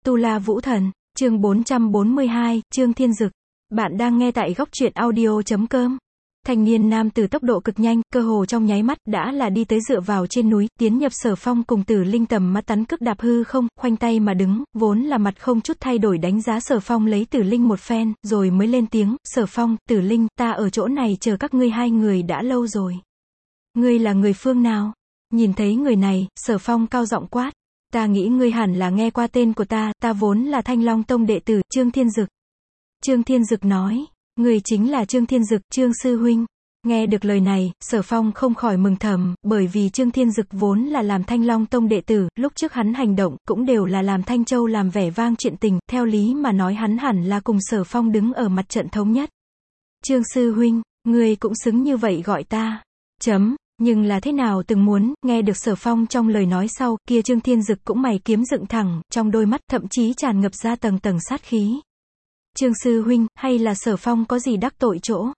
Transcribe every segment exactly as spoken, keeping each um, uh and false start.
Tu La Vũ Thần, chương bốn trăm bốn mươi hai, Trương Thiên Dực. Bạn đang nghe tại góc truyện audio chấm com. Thanh niên nam tử tốc độ cực nhanh, cơ hồ trong nháy mắt, đã là đi tới dựa vào trên núi, tiến nhập Sở Phong cùng Tử Linh tầm mắt tắn cước đạp hư không, khoanh tay mà đứng, vốn là mặt không chút thay đổi đánh giá Sở Phong lấy Tử Linh một phen, rồi mới lên tiếng, Sở Phong, Tử Linh, ta ở chỗ này chờ các ngươi hai người đã lâu rồi. Ngươi là người phương nào? Nhìn thấy người này, Sở Phong cao giọng quát. Ta nghĩ ngươi hẳn là nghe qua tên của ta, ta vốn là Thanh Long Tông đệ tử, Trương Thiên Dực. Trương Thiên Dực nói, người chính là Trương Thiên Dực, Trương sư huynh. Nghe được lời này, Sở Phong không khỏi mừng thầm, bởi vì Trương Thiên Dực vốn là làm Thanh Long Tông đệ tử, lúc trước hắn hành động, cũng đều là làm Thanh Châu làm vẻ vang chuyện tình, theo lý mà nói hắn hẳn là cùng Sở Phong đứng ở mặt trận thống nhất. Trương sư huynh, ngươi cũng xứng như vậy gọi ta. Chấm. Nhưng là thế nào từng muốn, nghe được Sở Phong trong lời nói sau, kia Trương Thiên Dực cũng mày kiếm dựng thẳng, trong đôi mắt thậm chí tràn ngập ra tầng tầng sát khí. Trương sư huynh, hay là Sở Phong có gì đắc tội chỗ?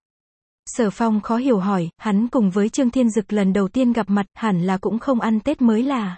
Sở Phong khó hiểu hỏi, hắn cùng với Trương Thiên Dực lần đầu tiên gặp mặt, hẳn là cũng không ăn Tết mới là.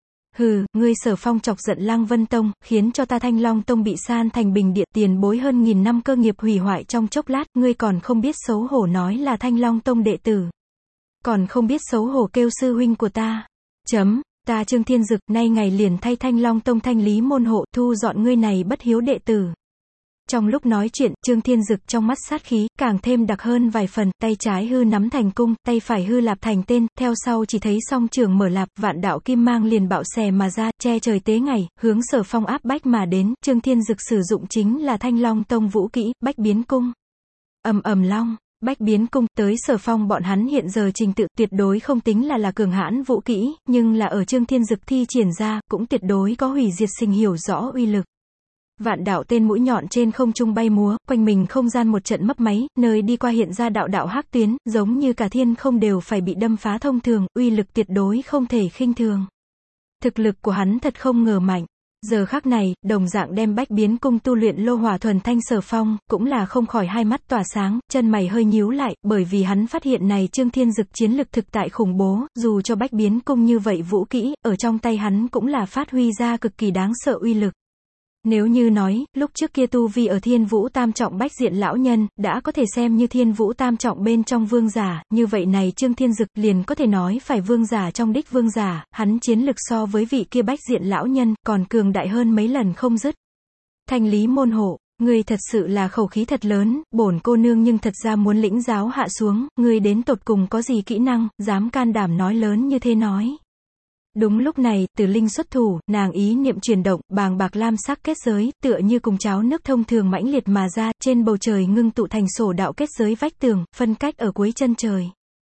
Hừ, ngươi Sở Phong chọc giận Lăng Vân Tông, khiến cho ta Thanh Long Tông bị san thành bình địa, tiền bối hơn nghìn năm cơ nghiệp hủy hoại trong chốc lát, ngươi còn không biết xấu hổ nói là Thanh Long Tông đệ tử. Còn không biết xấu hổ kêu sư huynh của ta. Chấm, ta Trương Thiên Dực, nay ngày liền thay Thanh Long Tông thanh lý môn hộ, thu dọn ngươi này bất hiếu đệ tử. Trong lúc nói chuyện, Trương Thiên Dực trong mắt sát khí, càng thêm đặc hơn vài phần, tay trái hư nắm thành cung, tay phải hư lạp thành tên, theo sau chỉ thấy song trường mở lạp, vạn đạo kim mang liền bạo xè mà ra, che trời tế ngày, hướng Sở Phong áp bách mà đến, Trương Thiên Dực sử dụng chính là Thanh Long Tông vũ kỹ, bách biến cung. Ầm ầm long. Bách biến cung, tới Sở Phong bọn hắn hiện giờ trình tự tuyệt đối không tính là là cường hãn vũ kỹ, nhưng là ở Trương Thiên Dực thi triển ra, cũng tuyệt đối có hủy diệt sinh hiểu rõ uy lực. Vạn đạo tên mũi nhọn trên không trung bay múa, quanh mình không gian một trận mấp máy, nơi đi qua hiện ra đạo đạo hắc tuyến, giống như cả thiên không đều phải bị đâm phá thông thường, uy lực tuyệt đối không thể khinh thường. Thực lực của hắn thật không ngờ mạnh. Giờ khắc này, đồng dạng đem bách biến cung tu luyện lô hỏa thuần thanh Sở Phong, cũng là không khỏi hai mắt tỏa sáng, chân mày hơi nhíu lại, bởi vì hắn phát hiện này Trương Thiên Dực chiến lực thực tại khủng bố, dù cho bách biến cung như vậy vũ kỹ, ở trong tay hắn cũng là phát huy ra cực kỳ đáng sợ uy lực. Nếu như nói, lúc trước kia tu vi ở Thiên Vũ Tam Trọng bách diện lão nhân, đã có thể xem như Thiên Vũ Tam Trọng bên trong vương giả, như vậy này Trương Thiên Dực liền có thể nói phải vương giả trong đích vương giả, hắn chiến lực so với vị kia bách diện lão nhân, còn cường đại hơn mấy lần không dứt. Thanh lý môn hộ, ngươi thật sự là khẩu khí thật lớn, bổn cô nương nhưng thật ra muốn lĩnh giáo hạ xuống, ngươi đến tột cùng có gì kỹ năng, dám can đảm nói lớn như thế nói. Đúng lúc này, Tử Linh xuất thủ, nàng ý niệm chuyển động, bàng bạc lam sắc kết giới, tựa như cùng cháo nước thông thường mãnh liệt mà ra, trên bầu trời ngưng tụ thành sổ đạo kết giới vách tường, phân cách ở cuối chân trời.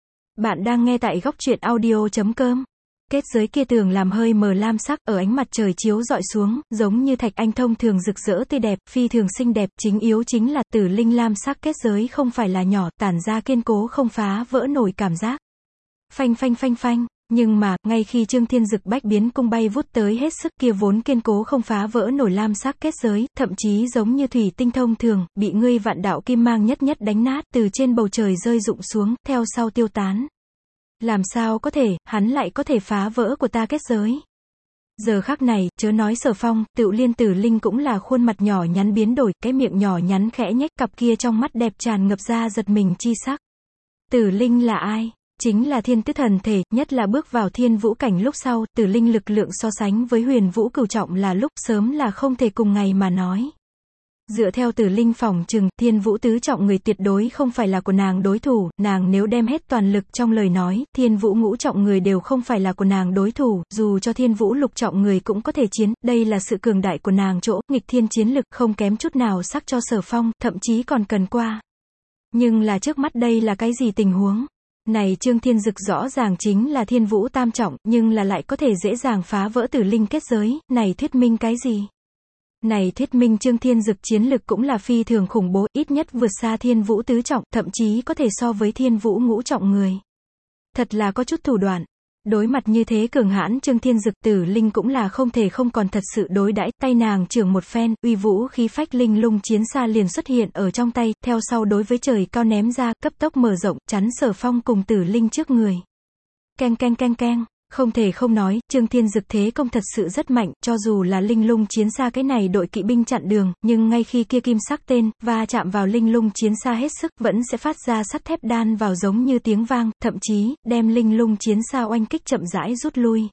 Bạn đang nghe tại góc truyện audio chấm com. Kết giới kia tường làm hơi mờ lam sắc, ở ánh mặt trời chiếu dọi xuống, giống như thạch anh thông thường rực rỡ tươi đẹp, phi thường xinh đẹp, chính yếu chính là Tử Linh lam sắc kết giới không phải là nhỏ, tản ra kiên cố không phá vỡ nổi cảm giác. Phanh phanh phanh phanh. Nhưng mà, ngay khi Trương Thiên Dực bách biến cung bay vút tới hết sức kia vốn kiên cố không phá vỡ nổi lam sắc kết giới, thậm chí giống như thủy tinh thông thường, bị ngươi vạn đạo kim mang nhất nhất đánh nát, từ trên bầu trời rơi rụng xuống, theo sau tiêu tán. Làm sao có thể, hắn lại có thể phá vỡ của ta kết giới? Giờ khắc này, chớ nói Sở Phong, Tựu liên Tử Linh cũng là khuôn mặt nhỏ nhắn biến đổi, cái miệng nhỏ nhắn khẽ nhếch, cặp kia trong mắt đẹp tràn ngập ra giật mình chi sắc. Tử Linh là ai? Chính là thiên tứ thần thể, nhất là bước vào thiên vũ cảnh lúc sau, Tử Linh lực lượng so sánh với huyền vũ cửu trọng là lúc sớm là không thể cùng ngày mà nói. Dựa theo Tử Linh phỏng chừng, thiên vũ tứ trọng người tuyệt đối không phải là của nàng đối thủ, nàng nếu đem hết toàn lực trong lời nói, thiên vũ ngũ trọng người đều không phải là của nàng đối thủ, dù cho thiên vũ lục trọng người cũng có thể chiến, đây là sự cường đại của nàng chỗ, nghịch thiên chiến lực không kém chút nào sắc cho Sở Phong, thậm chí còn cần qua. Nhưng là trước mắt đây là cái gì tình huống? Này Trương Thiên Dực rõ ràng chính là thiên vũ tam trọng, nhưng là lại có thể dễ dàng phá vỡ Tử Linh kết giới, này thuyết minh cái gì? Này thuyết minh Trương Thiên Dực chiến lực cũng là phi thường khủng bố, ít nhất vượt xa thiên vũ tứ trọng, thậm chí có thể so với thiên vũ ngũ trọng người. Thật là có chút thủ đoạn. Đối mặt như thế cường hãn Trương Thiên Dực, Tử Linh cũng là không thể không còn thật sự đối đãi, tay nàng chưởng một phen, uy vũ khí phách linh lung chiến xa liền xuất hiện ở trong tay, theo sau đối với trời cao ném ra, cấp tốc mở rộng, chắn Sở Phong cùng Tử Linh trước người. Keng keng keng keng, Không thể không nói, Trương Thiên Dực thế công thật sự rất mạnh, cho dù là linh lung chiến xa cái này đội kỵ binh chặn đường, nhưng ngay khi kia kim sắc tên, va chạm vào linh lung chiến xa hết sức, vẫn sẽ phát ra sắt thép đan vào giống như tiếng vang, thậm chí, đem linh lung chiến xa oanh kích chậm rãi rút lui.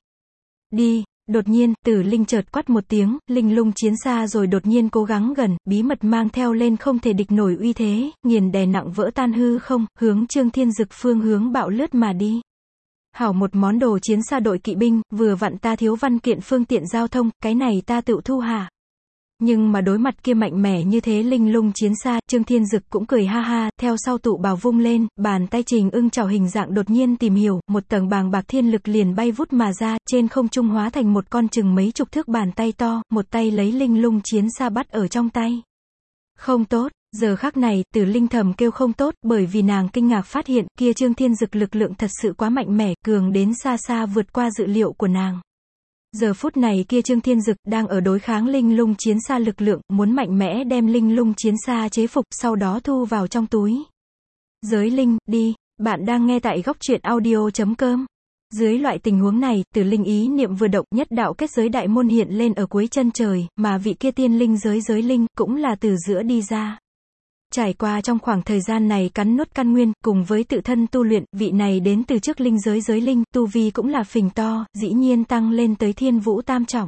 Đi! Đột nhiên, Tử Linh chợt quát một tiếng, linh lung chiến xa rồi đột nhiên cố gắng gần, bí mật mang theo lên không thể địch nổi uy thế, nghiền đè nặng vỡ tan hư không, hướng Trương Thiên Dực phương hướng bạo lướt mà đi. Hảo một món đồ chiến xa đội kỵ binh, vừa vặn ta thiếu văn kiện phương tiện giao thông, cái này ta tự thu hả? Nhưng mà đối mặt kia mạnh mẽ như thế linh lung chiến xa, Trương Thiên Dực cũng cười ha ha, theo sau tụ bào vung lên, bàn tay Trình Ưng chảo hình dạng đột nhiên tìm hiểu, một tầng bàng bạc thiên lực liền bay vút mà ra, trên không trung hóa thành một con chừng mấy chục thước bàn tay to, một tay lấy linh lung chiến xa bắt ở trong tay. Không tốt, giờ khắc này, Tử Linh thầm kêu không tốt, bởi vì nàng kinh ngạc phát hiện, kia Trương Thiên Dực lực lượng thật sự quá mạnh mẽ, cường đến xa xa vượt qua dự liệu của nàng. Giờ phút này kia Trương Thiên Dực đang ở đối kháng linh lung chiến xa lực lượng, muốn mạnh mẽ đem linh lung chiến xa chế phục, sau đó thu vào trong túi. Giới linh, đi, bạn đang nghe tại góc truyện audio chấm com. Dưới loại tình huống này, Tử Linh ý niệm vừa động, nhất đạo kết giới đại môn hiện lên ở cuối chân trời, mà vị kia tiên linh giới giới linh, cũng là từ giữa đi ra. Trải qua trong khoảng thời gian này cắn nuốt căn nguyên, cùng với tự thân tu luyện, vị này đến từ trước linh giới giới linh, tu vi cũng là phình to, dĩ nhiên tăng lên tới thiên vũ tam trọng.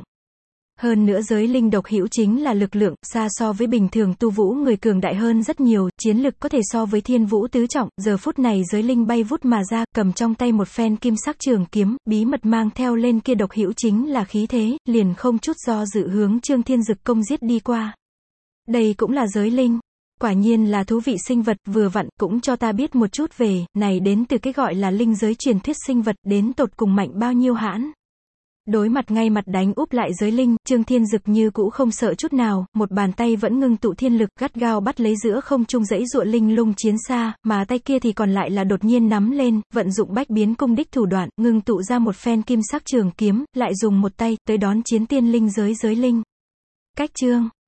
Hơn nữa giới linh độc hữu chính là lực lượng, xa so với bình thường tu vũ người cường đại hơn rất nhiều, chiến lực có thể so với thiên vũ tứ trọng, giờ phút này giới linh bay vút mà ra, cầm trong tay một phen kim sắc trường kiếm, bí mật mang theo lên kia độc hữu chính là khí thế, liền không chút do dự hướng Trương Thiên Dực công giết đi qua. Đây cũng là giới linh. Quả nhiên là thú vị sinh vật, vừa vặn, cũng cho ta biết một chút về, này đến từ cái gọi là linh giới truyền thuyết sinh vật, đến tột cùng mạnh bao nhiêu hãn. Đối mặt ngay mặt đánh úp lại giới linh, Trương Thiên Dực như cũ không sợ chút nào, một bàn tay vẫn ngưng tụ thiên lực, gắt gao bắt lấy giữa không trung dãy dụa linh lung chiến xa, mà tay kia thì còn lại là đột nhiên nắm lên, vận dụng bách biến cung đích thủ đoạn, ngưng tụ ra một phen kim sắc trường kiếm, lại dùng một tay, tới đón chiến tiên linh giới giới linh. Cách chương